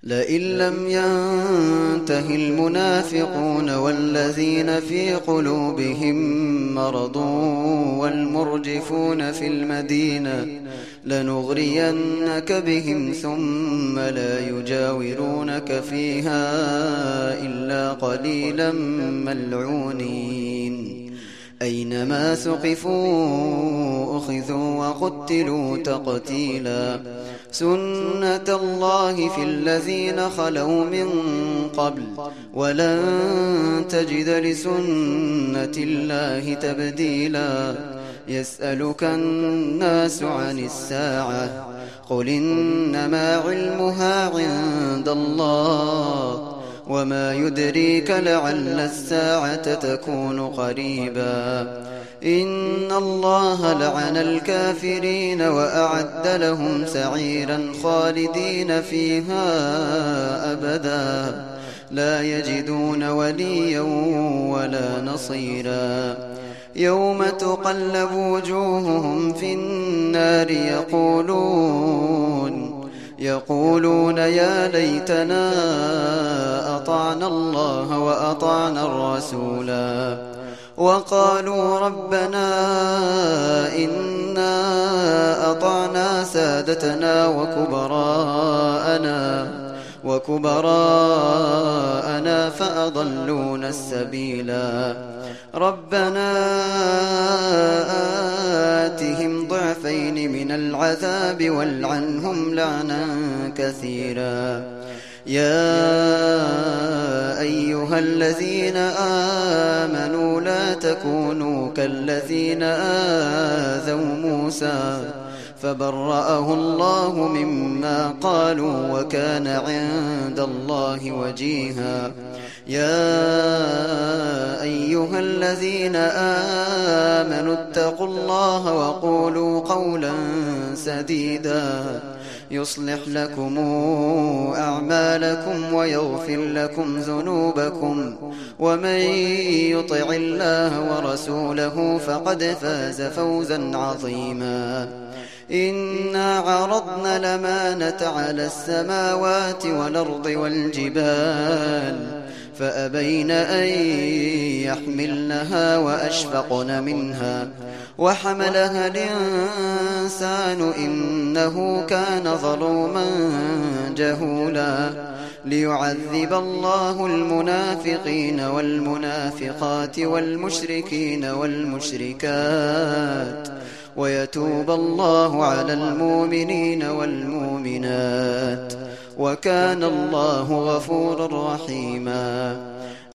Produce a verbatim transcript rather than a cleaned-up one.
لئن لم ينته المنافقون والذين في قلوبهم مرض والمرجفون في المدينة لنغرينك بهم ثم لا يجاورونك فيها إلا قليلا ملعونين أينما ثقفوا أخذوا وقتلوا تقتيلا سنة الله في الذين خلوا من قبل ولن تجد لسنة الله تبديلا يسألك الناس عن الساعة قل إنما علمها عند الله وما يدريك لعل الساعة تكون قريبا إن الله لعن الكافرين وأعد لهم سعيرا خالدين فيها أبدا لا يجدون وليا ولا نصيرا يوم تقلب وجوههم في النار يقولون يقولون يا ليتنا أطعنا الله وأطعنا الرسولا وقالوا ربنا إنا أطعنا سادتنا وكبراءنا وكبراءنا فأضلونا السبيلا ربنا آتهم ضعفين من العذاب والعنهم لعنا كثيرا يا أيها الذين آمنوا لا تكونوا كالذين آذوا موسى فبرأه الله مما قالوا وكان عند الله وجيها يا أيها الذين آمنوا اتقوا الله وقولوا قولا سديدا يصلح لكم أعمالكم ويغفر لكم ذنوبكم ومن يطع الله ورسوله فقد فاز فوزا عظيما إنا عرضنا الأمانة على السماوات والأرض والجبال فأبين أن يحملنها وأشفقن منها وحملها الإنسان إنه كان ظلوما جهولا ليعذب الله المنافقين والمنافقات والمشركين والمشركات ويتوب الله على المؤمنين والمؤمنات وكان الله غفورا رحيما